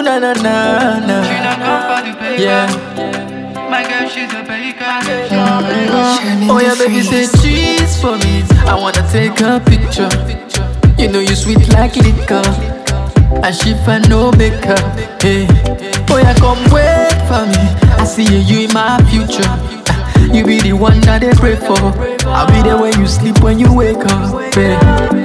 na na na na. She not come for the paper. Yeah. My girl, she's a baker. Oh yeah, baby, say cheese for me. I wanna take a picture. You know you sweet like liquor, and she for no makeup. Hey, oh yeah, come wait for me. I see you in my future. You be the one that they pray for. I'll be there when you sleep, when you wake up. Hey.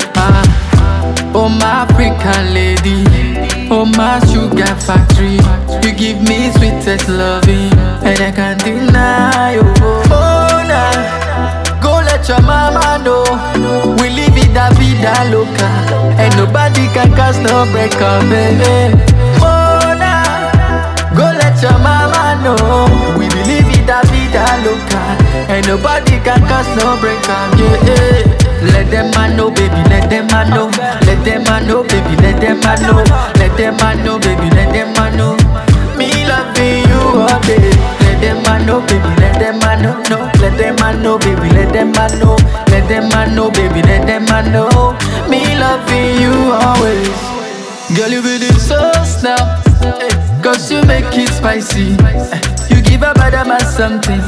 Oh my African lady, oh my sugar factory. You give me sweetest loving, and I can't deny you. Oh nah, go let your mama know. We live in that vida loca, and nobody can cause no break up, baby. Oh nah, go let your mama know. We believe in that vida loca, and nobody can cause no break up, yeah. Let them man know, baby, let them man know. Let them man know, baby, let them man know. Let them man know, baby, let them man know. Me loving you all day. Let them man know, baby, let them man know. No, let them man know, baby, let them man know. Let them man know, baby, let them man know. Me loving you always. Girl, you really so snap, cause you make it spicy. You give a bad man something,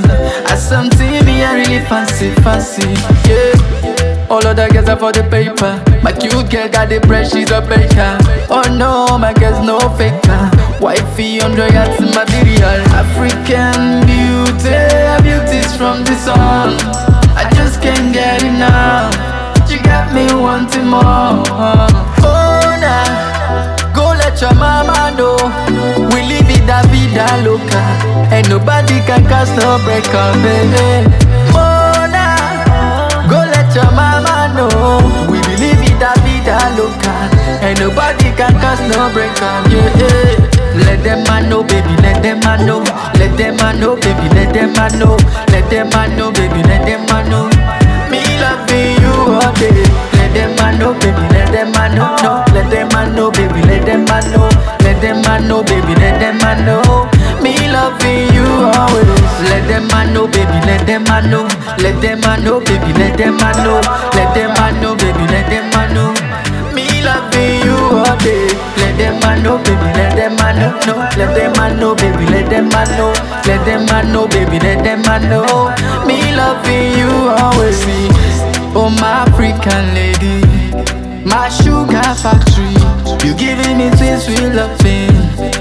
me I really fancy, yeah. All other girls are for the paper. My cute girl got the bread, she's a baker. Oh no, my girl's no faker. Wifey 100 yards material. African beauty, beauty's from the sun. I just can't get enough. You got me wanting more. Oh nah, go let your mama know. We live in that vida loca, and nobody can cause no break up, baby. Oh nah, go let your mama know. We believe in that vida loca, and nobody can cause no break up, yeah. Let them man know, baby, let them man know. Let them man know, baby, let them man know. Let them man know, baby, let them man know. Me loving you all day. Let them man know, baby, let them man know. No, let them man know, baby, let them man know. Let them man know, baby, let them man know. Me loving you always. Let them man know, baby, let them man know. Let them man know, baby, let them man know. Let them man know, baby, let them man know. Me loving you all day. Let them man know, baby, let them man know. No, let them man know, baby, let them man know. Let them man know, baby, let them man know. Me loving you always. Oh my African lady, my sugar factory. You giving me sweet, sweet loving,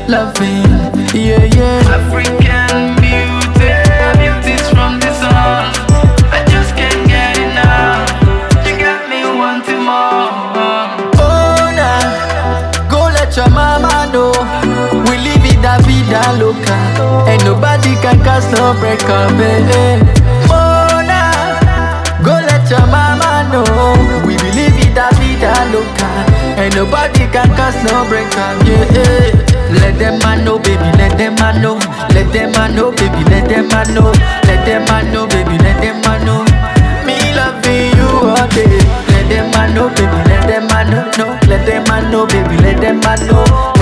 yeah, yeah. African beauty, beauty's from the sun. I just can't get enough. You got me wanting more. Oh nah, go let your mama know. We live in that vida loca, and nobody can cause no break up, baby. Oh nah, go let your mama know. We believe in that vida loca, and nobody can cause no break up, yeah. Let them man know, baby, let them man know. Let them man know, baby, let them man know. Let them man know, baby, let them man know. Me loving you all day. Let them man know, baby, let them man know. No, let them man know, baby, let them man know.